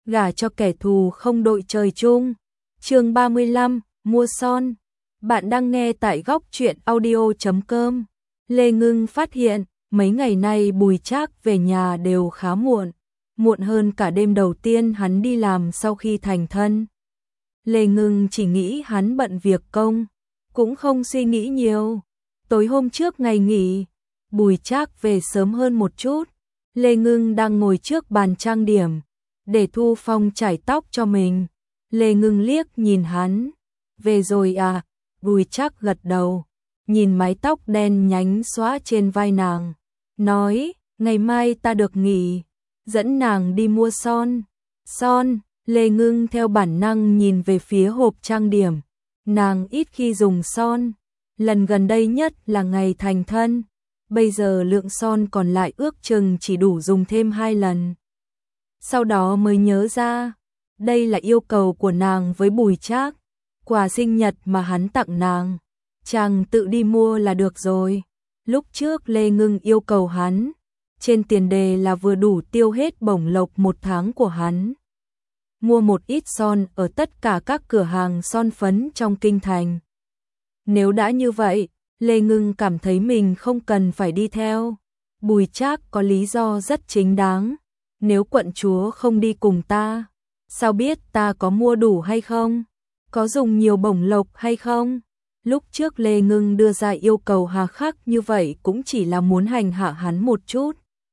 gả cho kẻ thù không đội trời chung. Chương 35, mua son. Bạn đang nghe tại góc truyện audio.com. Lê Ngưng phát hiện, mấy ngày nay Bùi Trác về nhà đều khá muộn, muộn hơn cả đêm đầu tiên hắn đi làm sau khi thành thân. Lê Ngưng chỉ nghĩ hắn bận việc công, cũng không suy nghĩ nhiều. Tối hôm trước ngày nghỉ, Bùi Trác về sớm hơn một chút. Lê Ngưng đang ngồi trước bàn trang điểm, để Thu Phong chải tóc cho mình. Lê Ngưng liếc nhìn hắn, về rồi à? Bùi Trác gật đầu, nhìn mái tóc đen nhánh xõa trên vai nàng, nói, ngày mai ta được nghỉ, dẫn nàng đi mua son. Son, Lê Ngưng theo bản năng nhìn về phía hộp trang điểm, nàng ít khi dùng son, lần gần đây nhất là ngày thành thân, bây giờ lượng son còn lại ước chừng chỉ đủ dùng thêm 2 lần. Sau đó mới nhớ ra, đây là yêu cầu của nàng với Bùi Trác, quà sinh nhật mà hắn tặng nàng, chàng tự đi mua là được rồi. Lúc trước Lê Ngưng yêu cầu hắn, trên tiền đề là vừa đủ tiêu hết bổng lộc 1 tháng của hắn. Mua một ít son ở tất cả các cửa hàng son phấn trong kinh thành. Nếu đã như vậy, Lê Ngưng cảm thấy mình không cần phải đi theo. Bùi Trác có lý do rất chính đáng. Nếu quận chúa không đi cùng ta, sao biết ta có mua đủ hay không? Có dùng nhiều bổng lộc hay không? Lúc trước Lê Ngưng đưa ra yêu cầu hà khắc như vậy cũng chỉ là muốn hành hạ hắn một chút.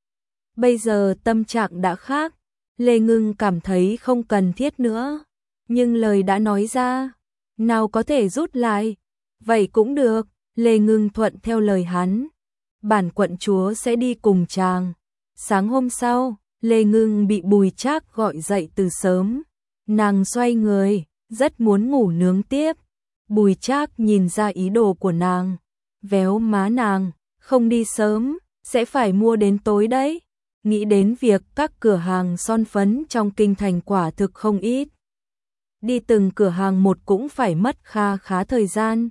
Bây giờ tâm trạng đã khác, Lê Ngưng cảm thấy không cần thiết nữa. Nhưng lời đã nói ra, nào có thể rút lại. Vậy cũng được, Lê Ngưng thuận theo lời hắn. Bản quận chúa sẽ đi cùng chàng. Sáng hôm sau, Lê Ngưng bị Bùi Trác gọi dậy từ sớm. Nàng xoay người, rất muốn ngủ nướng tiếp. Bùi Trác nhìn ra ý đồ của nàng, véo má nàng, không đi sớm, sẽ phải mua đến tối đấy. Nghĩ đến việc các cửa hàng son phấn trong kinh thành quả thực không ít. Đi từng cửa hàng một cũng phải mất khá thời gian.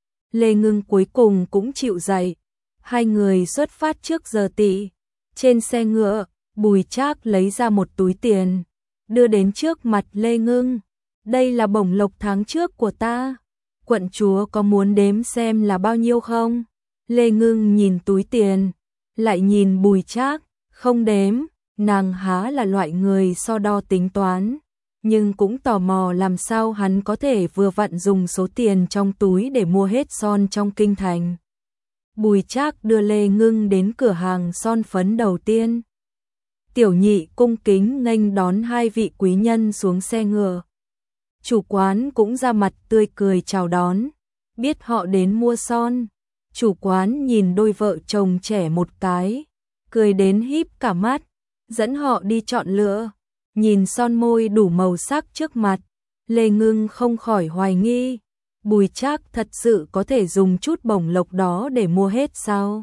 Lê Ngưng cuối cùng cũng chịu dậy. Hai người xuất phát trước giờ tỵ. Trên xe ngựa, Bùi Trác lấy ra một túi tiền, đưa đến trước mặt Lê Ngưng. Đây là bổng lộc tháng trước của ta. Quận chúa có muốn đếm xem là bao nhiêu không? Lê Ngưng nhìn túi tiền, lại nhìn Bùi Trác, không đếm. Nàng há là loại người so đo tính toán, nhưng cũng tò mò làm sao hắn có thể vừa vặn dùng số tiền trong túi để mua hết son trong kinh thành. Bùi Trác đưa Lê Ngưng đến cửa hàng son phấn đầu tiên. Tiểu Nhị cung kính nghênh đón hai vị quý nhân xuống xe ngựa. Chủ quán cũng ra mặt tươi cười chào đón, biết họ đến mua son. Chủ quán nhìn đôi vợ chồng trẻ một cái, cười đến híp cả mắt, dẫn họ đi chọn lựa. Nhìn son môi đủ màu sắc trước mặt, Lê Ngưng không khỏi hoài nghi, Bùi Trác thật sự có thể dùng chút bổng lộc đó để mua hết sao?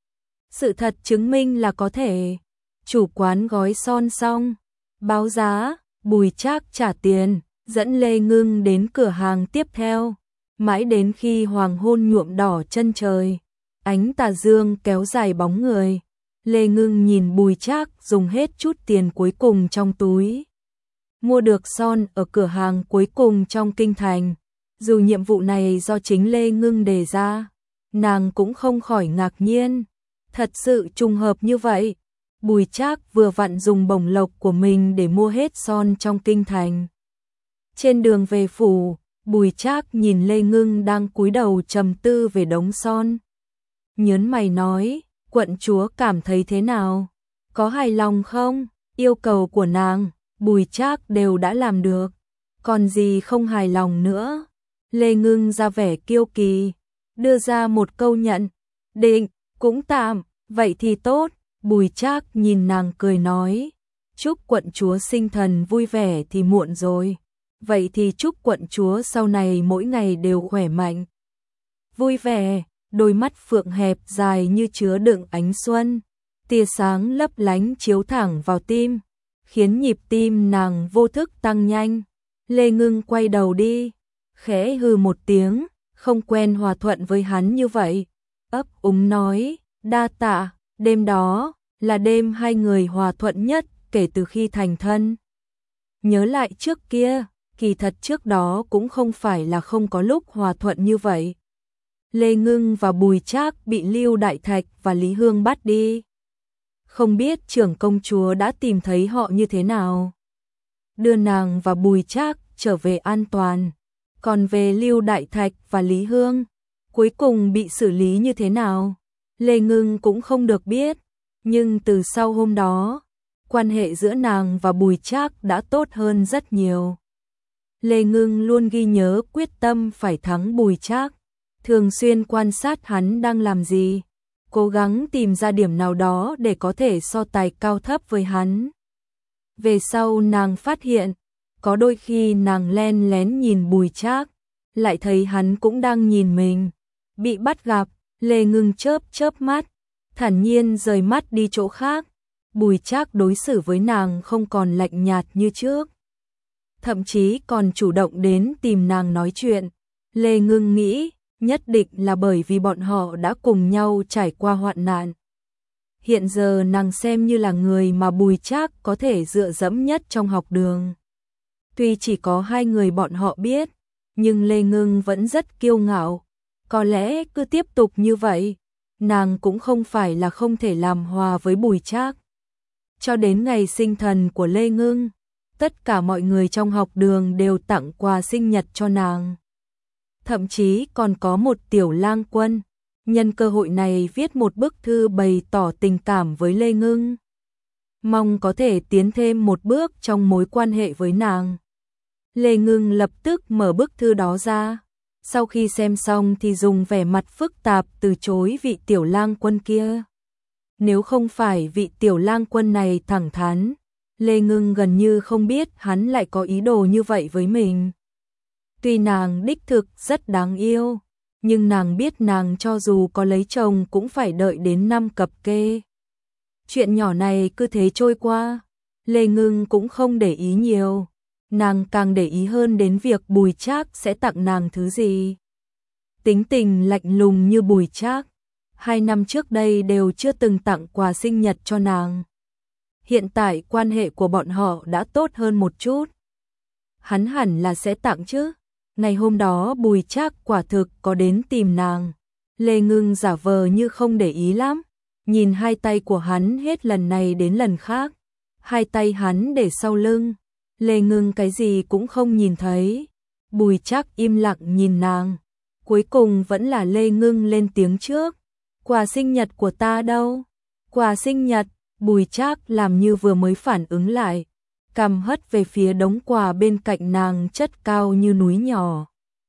Sự thật chứng minh là có thể. Chủ quán gói son xong, báo giá, Bùi Trác trả tiền, dẫn Lê Ngưng đến cửa hàng tiếp theo. Mãi đến khi hoàng hôn nhuộm đỏ chân trời, ánh tà dương kéo dài bóng người, Lê Ngưng nhìn Bùi Trác dùng hết chút tiền cuối cùng trong túi. Mua được son ở cửa hàng cuối cùng trong kinh thành. Dù nhiệm vụ này do chính Lê Ngưng đề ra, nàng cũng không khỏi ngạc nhiên. Thật sự trùng hợp như vậy. Bùi Trác vừa vặn dùng bổng lộc của mình để mua hết son trong kinh thành. Trên đường về phủ, Bùi Trác nhìn Lê Ngưng đang cúi đầu trầm tư về đống son. Nhớn mày nói, quận chúa cảm thấy thế nào? Có hài lòng không? Yêu cầu của nàng, Bùi Trác đều đã làm được. Còn gì không hài lòng nữa? Lê Ngưng ra vẻ kiêu kỳ, đưa ra một câu nhận định, cũng tạm, vậy thì tốt. Bùi Trác nhìn nàng cười nói, chúc quận chúa sinh thần vui vẻ thì muộn rồi. Vậy thì chúc quận chúa sau này mỗi ngày đều khỏe mạnh, vui vẻ. Đôi mắt phượng hẹp dài như chứa đựng ánh xuân, tia sáng lấp lánh chiếu thẳng vào tim, khiến nhịp tim nàng vô thức tăng nhanh. Lê Ngưng quay đầu đi, khẽ hừ một tiếng, không quen hòa thuận với hắn như vậy, ấp úng nói, đa tạ. Đêm đó là đêm hai người hòa thuận nhất kể từ khi thành thân. nhớ lại trước kia, kỳ thật trước đó cũng không phải là không có lúc hòa thuận như vậy. Lê Ngưng và Bùi Trác bị Lưu Đại Thạch và Lý Hương bắt đi. Không biết trưởng công chúa đã tìm thấy họ như thế nào. Đưa nàng và Bùi Trác trở về an toàn. Còn về Lưu Đại Thạch và Lý Hương, cuối cùng bị xử lý như thế nào, Lê Ngưng cũng không được biết. Nhưng từ sau hôm đó, quan hệ giữa nàng và Bùi Trác đã tốt hơn rất nhiều. Lê Ngưng luôn ghi nhớ quyết tâm phải thắng Bùi Trác, thường xuyên quan sát hắn đang làm gì, cố gắng tìm ra điểm nào đó để có thể so tài cao thấp với hắn. Về sau nàng phát hiện, có đôi khi nàng len lén nhìn Bùi Trác, lại thấy hắn cũng đang nhìn mình. Bị bắt gặp, Lê Ngưng chớp chớp mắt, thản nhiên rời mắt đi chỗ khác. Bùi Trác đối xử với nàng không còn lạnh nhạt như trước, thậm chí còn chủ động đến tìm nàng nói chuyện. Lê Ngưng nghĩ, nhất định là bởi vì bọn họ đã cùng nhau trải qua hoạn nạn. Hiện giờ nàng xem như là người mà Bùi Trác có thể dựa dẫm nhất trong học đường. Tuy chỉ có hai người bọn họ biết, nhưng Lê Ngưng vẫn rất kiêu ngạo. Có lẽ cứ tiếp tục như vậy, nàng cũng không phải là không thể làm hòa với Bùi Trác. Cho đến ngày sinh thần của Lê Ngưng, tất cả mọi người trong học đường đều tặng quà sinh nhật cho nàng. Thậm chí còn có một tiểu lang quân, nhân cơ hội này viết một bức thư bày tỏ tình cảm với Lê Ngưng, mong có thể tiến thêm một bước trong mối quan hệ với nàng. Lê Ngưng lập tức mở bức thư đó ra, sau khi xem xong thì dùng vẻ mặt phức tạp từ chối vị tiểu lang quân kia. Nếu không phải vị tiểu lang quân này thẳng thắn, Lê Ngưng gần như không biết hắn lại có ý đồ như vậy với mình. Tuy nàng đích thực rất đáng yêu, nhưng nàng biết nàng cho dù có lấy chồng cũng phải đợi đến năm cập kê. Chuyện nhỏ này cứ thế trôi qua, Lê Ngưng cũng không để ý nhiều. Nàng càng để ý hơn đến việc Bùi Trác sẽ tặng nàng thứ gì. Tính tình lạnh lùng như Bùi Trác, 2 năm trước đây đều chưa từng tặng quà sinh nhật cho nàng. Hiện tại quan hệ của bọn họ đã tốt hơn một chút. Hắn hẳn là sẽ tặng chứ. Ngày hôm đó Bùi Trác quả thực có đến tìm nàng. Lê Ngưng giả vờ như không để ý lắm, nhìn hai tay của hắn hết lần này đến lần khác. Hai tay hắn để sau lưng, Lê Ngưng cái gì cũng không nhìn thấy. Bùi Trác im lặng nhìn nàng. Cuối cùng vẫn là Lê Ngưng lên tiếng trước. Quà sinh nhật của ta đâu? Quà sinh nhật? Bùi Trác làm như vừa mới phản ứng lại, cằm hất về phía đống quà bên cạnh nàng chất cao như núi nhỏ.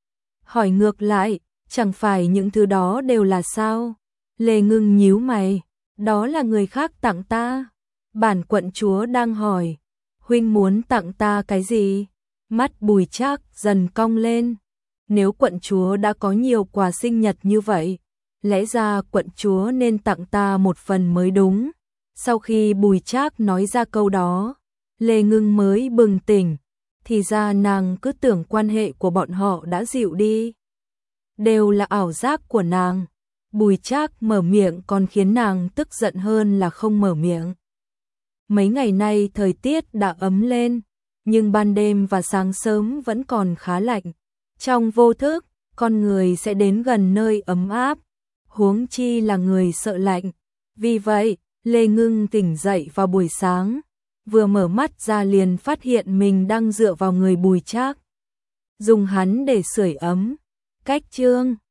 Hỏi ngược lại, chẳng phải những thứ đó đều là sao? Lê Ngưng nhíu mày, đó là người khác tặng ta. Bản quận chúa đang hỏi, huynh muốn tặng ta cái gì? Mắt Bùi Trác dần cong lên. Nếu quận chúa đã có nhiều quà sinh nhật như vậy, lẽ ra quận chúa nên tặng ta một phần mới đúng. Sau khi Bùi Trác nói ra câu đó, Lê Ngưng mới bừng tỉnh, thì ra nàng cứ tưởng quan hệ của bọn họ đã dịu đi. Đều là ảo giác của nàng. Bùi Trác mở miệng còn khiến nàng tức giận hơn là không mở miệng. Mấy ngày nay thời tiết đã ấm lên, nhưng ban đêm và sáng sớm vẫn còn khá lạnh. Trong vô thức, con người sẽ đến gần nơi ấm áp, huống chi là người sợ lạnh. Vì vậy, Lê Ngưng tỉnh dậy vào buổi sáng, vừa mở mắt ra liền phát hiện mình đang dựa vào người Bùi Trác, dùng hắn để sưởi ấm. Cách chương